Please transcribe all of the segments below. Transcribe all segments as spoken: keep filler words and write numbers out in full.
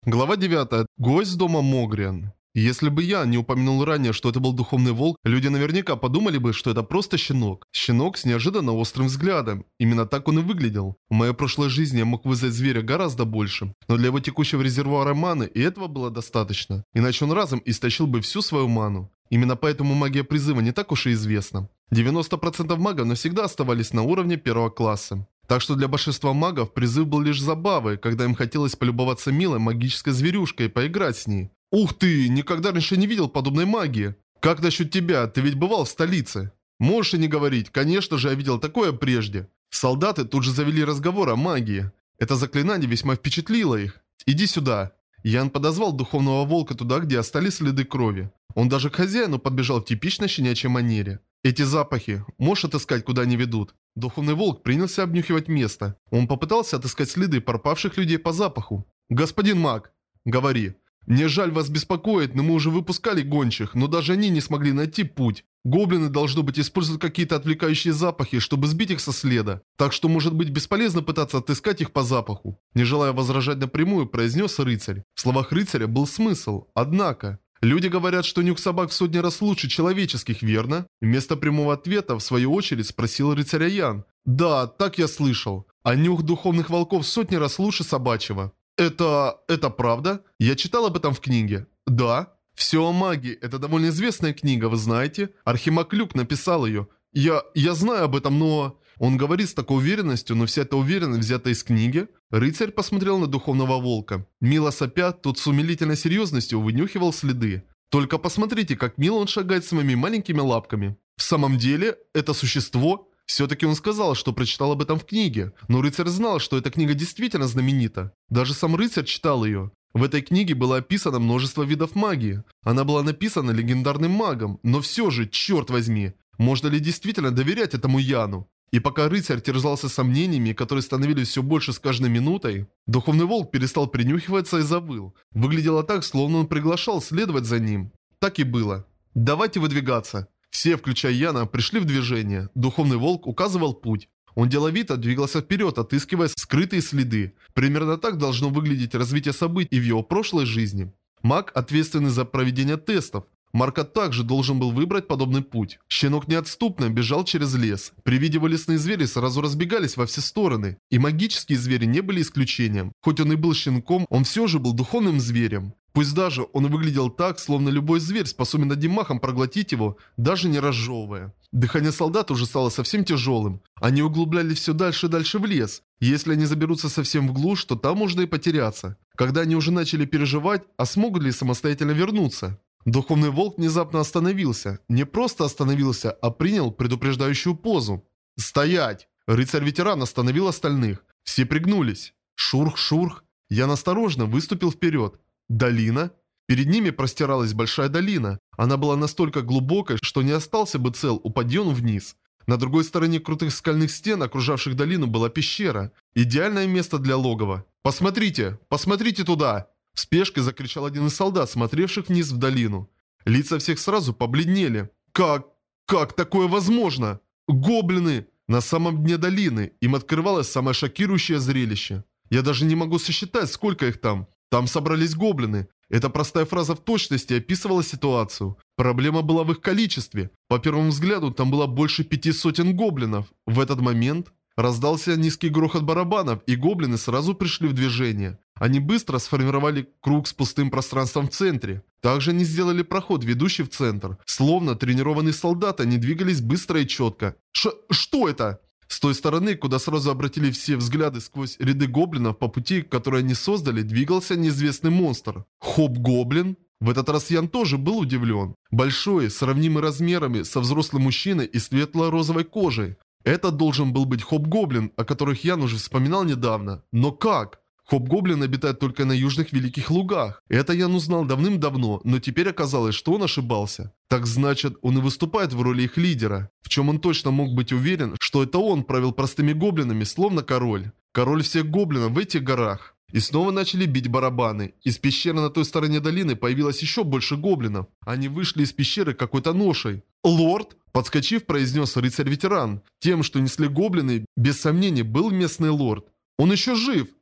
Глава девятая. Гость дома Могриан. Если бы я не упомянул ранее, что это был духовный волк, люди наверняка подумали бы, что это просто щенок. Щенок с неожиданно острым взглядом. Именно так он и выглядел. В моей прошлой жизни я мог вызвать зверя гораздо больше. Но для его текущего резервуара маны и этого было достаточно. Иначе он разом истощил бы всю свою ману. Именно поэтому магия призыва не так уж и известна. девяносто процентов магов навсегда оставались на уровне первого класса. Так что для большинства магов призыв был лишь забавой, когда им хотелось полюбоваться милой магической зверюшкой и поиграть с ней. Ух ты, никогда раньше не видел подобной магии. Как насчет тебя, ты ведь бывал в столице? Можешь и не говорить, конечно же я видел такое прежде. Солдаты тут же завели разговор о магии. Это заклинание весьма впечатлило их. Иди сюда. Ян подозвал духовного волка туда, где остались следы крови. Он даже к хозяину подбежал в типичной щенячьей манере. Эти запахи, можешь отыскать, куда они ведут? Духовный волк принялся обнюхивать место. Он попытался отыскать следы пропавших людей по запаху. «Господин маг, говори. Мне жаль вас беспокоить, но мы уже выпускали гончих, но даже они не смогли найти путь. Гоблины, должно быть, используют какие-то отвлекающие запахи, чтобы сбить их со следа. Так что может быть бесполезно пытаться отыскать их по запаху». Не желая возражать напрямую, произнес рыцарь. В словах рыцаря был смысл, однако... Люди говорят, что нюх собак в сотни раз лучше человеческих, верно? Вместо прямого ответа, в свою очередь, спросил рыцаря Ян. Да, так я слышал. А нюх духовных волков в сотни раз лучше собачьего. Это... это правда? Я читал об этом в книге. Да. Все о магии. Это довольно известная книга, вы знаете? Архимаг Люк написал ее. Я... я знаю об этом, но... Он говорит с такой уверенностью, но вся эта уверенность взята из книги. Рыцарь посмотрел на духовного волка. Мило сопя, тот с умилительной серьезностью вынюхивал следы. Только посмотрите, как мило он шагает своими маленькими лапками. В самом деле, это существо... Все-таки он сказал, что прочитал об этом в книге. Но рыцарь знал, что эта книга действительно знаменита. Даже сам рыцарь читал ее. В этой книге было описано множество видов магии. Она была написана легендарным магом. Но все же, черт возьми, можно ли действительно доверять этому Яну? И пока рыцарь терзался сомнениями, которые становились все больше с каждой минутой, духовный волк перестал принюхиваться и завыл. Выглядело так, словно он приглашал следовать за ним. Так и было. «Давайте выдвигаться». Все, включая Яна, пришли в движение. Духовный волк указывал путь. Он деловито двигался вперед, отыскивая скрытые следы. Примерно так должно выглядеть развитие событий в его прошлой жизни. Маг, ответственный за проведение тестов. Марко также должен был выбрать подобный путь. Щенок неотступно бежал через лес. При виде его лесные звери сразу разбегались во все стороны. И магические звери не были исключением. Хоть он и был щенком, он все же был духовным зверем. Пусть даже он выглядел так, словно любой зверь способен одним махом проглотить его, даже не разжевывая. Дыхание солдат уже стало совсем тяжелым. Они углублялись все дальше и дальше в лес. Если они заберутся совсем в глушь, то там можно и потеряться. Когда они уже начали переживать, а смогут ли самостоятельно вернуться? Духовный волк внезапно остановился. Не просто остановился, а принял предупреждающую позу. «Стоять!» Рыцарь-ветеран остановил остальных. Все пригнулись. Шурх-шурх. Я осторожно выступил вперед. Долина? Перед ними простиралась большая долина. Она была настолько глубокой, что не остался бы цел, упади он вниз. На другой стороне крутых скальных стен, окружавших долину, была пещера. Идеальное место для логова. «Посмотрите! Посмотрите туда!» В спешке закричал один из солдат, смотревших вниз в долину. Лица всех сразу побледнели. «Как? Как такое возможно? Гоблины!» На самом дне долины им открывалось самое шокирующее зрелище. Я даже не могу сосчитать, сколько их там. Там собрались гоблины. Эта простая фраза в точности описывала ситуацию. Проблема была в их количестве. По первому взгляду, там было больше пяти сотен гоблинов. В этот момент раздался низкий грохот барабанов, и гоблины сразу пришли в движение. Они быстро сформировали круг с пустым пространством в центре. Также они сделали проход, ведущий в центр. Словно тренированные солдаты, они двигались быстро и четко. Ш что это? С той стороны, куда сразу обратили все взгляды сквозь ряды гоблинов, по пути, который они создали, двигался неизвестный монстр. Хоб-гоблин? В этот раз Ян тоже был удивлен. Большой, сравнимый размерами со взрослым мужчиной и светло-розовой кожей. Это должен был быть хоб-гоблин, о которых Ян уже вспоминал недавно. Но как? Хоб-гоблин обитает только на южных великих лугах. Это Ян узнал давным-давно, но теперь оказалось, что он ошибался. Так значит, он и выступает в роли их лидера. В чем он точно мог быть уверен, что это он правил простыми гоблинами, словно король. Король всех гоблинов в этих горах. И снова начали бить барабаны. Из пещеры на той стороне долины появилось еще больше гоблинов. Они вышли из пещеры какой-то ношей. «Лорд!» – подскочив, произнес рыцарь-ветеран. Тем, что несли гоблины, без сомнений, был местный лорд. «Он еще жив!»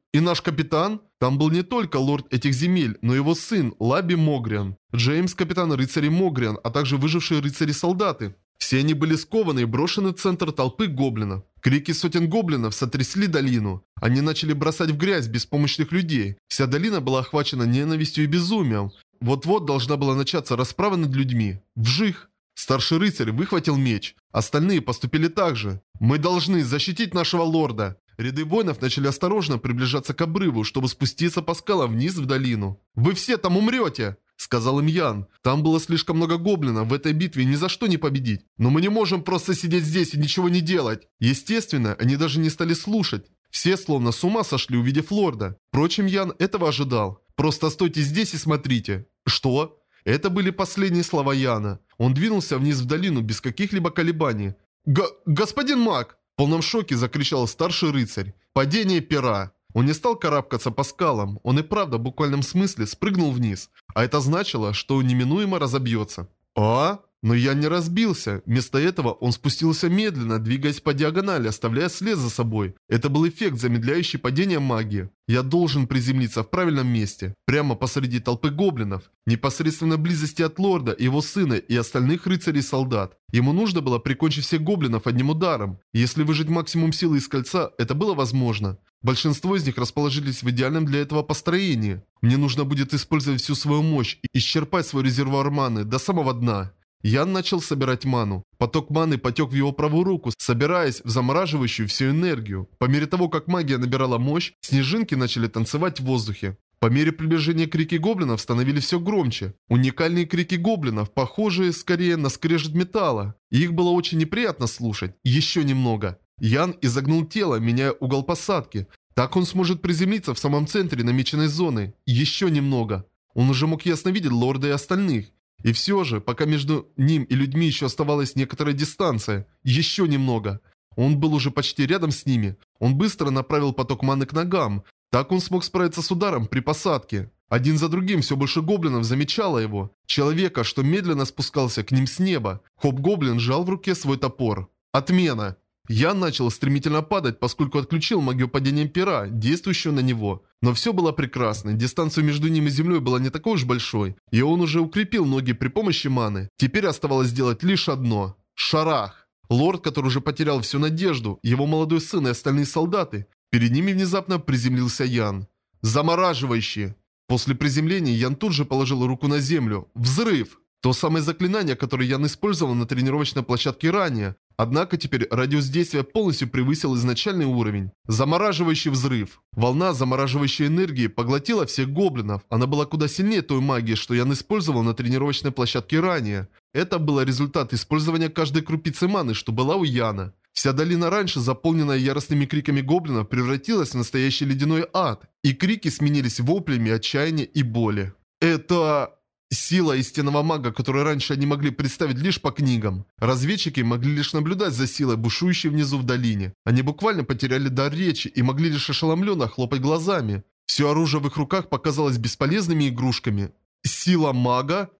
И наш капитан? Там был не только лорд этих земель, но и его сын Лаби Могриан, Джеймс, капитан рыцарей Могриан, а также выжившие рыцари-солдаты. Все они были скованы и брошены в центр толпы гоблинов. Крики сотен гоблинов сотрясли долину. Они начали бросать в грязь беспомощных людей. Вся долина была охвачена ненавистью и безумием. Вот-вот должна была начаться расправа над людьми. Вжих! Старший рыцарь выхватил меч. Остальные поступили так же. «Мы должны защитить нашего лорда!» Ряды воинов начали осторожно приближаться к обрыву, чтобы спуститься по скалам вниз в долину. «Вы все там умрете!» — сказал им Ян. «Там было слишком много гоблинов, в этой битве ни за что не победить. Но мы не можем просто сидеть здесь и ничего не делать!» Естественно, они даже не стали слушать. Все словно с ума сошли, увидев лорда. Впрочем, Ян этого ожидал. «Просто стойте здесь и смотрите». «Что?» Это были последние слова Яна. Он двинулся вниз в долину без каких-либо колебаний. Г «Господин маг!» В полном шоке закричал старший рыцарь. «Падение пера!» Он не стал карабкаться по скалам. Он и правда в буквальном смысле спрыгнул вниз. А это значило, что он неминуемо разобьется. «А?» Но я не разбился. Вместо этого он спустился медленно, двигаясь по диагонали, оставляя след за собой. Это был эффект, замедляющий падение магии. Я должен приземлиться в правильном месте. Прямо посреди толпы гоблинов. Непосредственно в близости от лорда, его сына и остальных рыцарей и солдат. Ему нужно было прикончить всех гоблинов одним ударом. Если выжать максимум силы из кольца, это было возможно. Большинство из них расположились в идеальном для этого построении. Мне нужно будет использовать всю свою мощь и исчерпать свой резервуар маны до самого дна. Ян начал собирать ману. Поток маны потек в его правую руку, собираясь в замораживающую всю энергию. По мере того, как магия набирала мощь, снежинки начали танцевать в воздухе. По мере приближения крики гоблинов становились все громче. Уникальные крики гоблинов, похожие скорее на скрежет металла. И их было очень неприятно слушать. Еще немного. Ян изогнул тело, меняя угол посадки. Так он сможет приземлиться в самом центре намеченной зоны. Еще немного. Он уже мог ясно видеть лорда и остальных. И все же, пока между ним и людьми еще оставалась некоторая дистанция, еще немного. Он был уже почти рядом с ними. Он быстро направил поток маны к ногам. Так он смог справиться с ударом при посадке. Один за другим все больше гоблинов замечало его. Человека, что медленно спускался к ним с неба. Хоп-гоблин сжал в руке свой топор. Отмена. Ян начал стремительно падать, поскольку отключил магию падения пера, действующую на него. Но все было прекрасно, дистанция между ним и землей была не такой уж большой, и он уже укрепил ноги при помощи маны. Теперь оставалось сделать лишь одно. Шарах. Лорд, который уже потерял всю надежду, его молодой сын и остальные солдаты. Перед ними внезапно приземлился Ян. Замораживающий. После приземления Ян тут же положил руку на землю. Взрыв. То самое заклинание, которое Ян использовал на тренировочной площадке ранее. Однако теперь радиус действия полностью превысил изначальный уровень. Замораживающий взрыв. Волна замораживающей энергии поглотила всех гоблинов. Она была куда сильнее той магии, что Ян использовал на тренировочной площадке ранее. Это был результат использования каждой крупицы маны, что была у Яна. Вся долина раньше, заполненная яростными криками гоблинов, превратилась в настоящий ледяной ад. И крики сменились воплями отчаяния и боли. Это... Сила истинного мага, которую раньше они могли представить лишь по книгам. Разведчики могли лишь наблюдать за силой, бушующей внизу в долине. Они буквально потеряли дар речи и могли лишь ошеломленно хлопать глазами. Все оружие в их руках показалось бесполезными игрушками. Сила мага?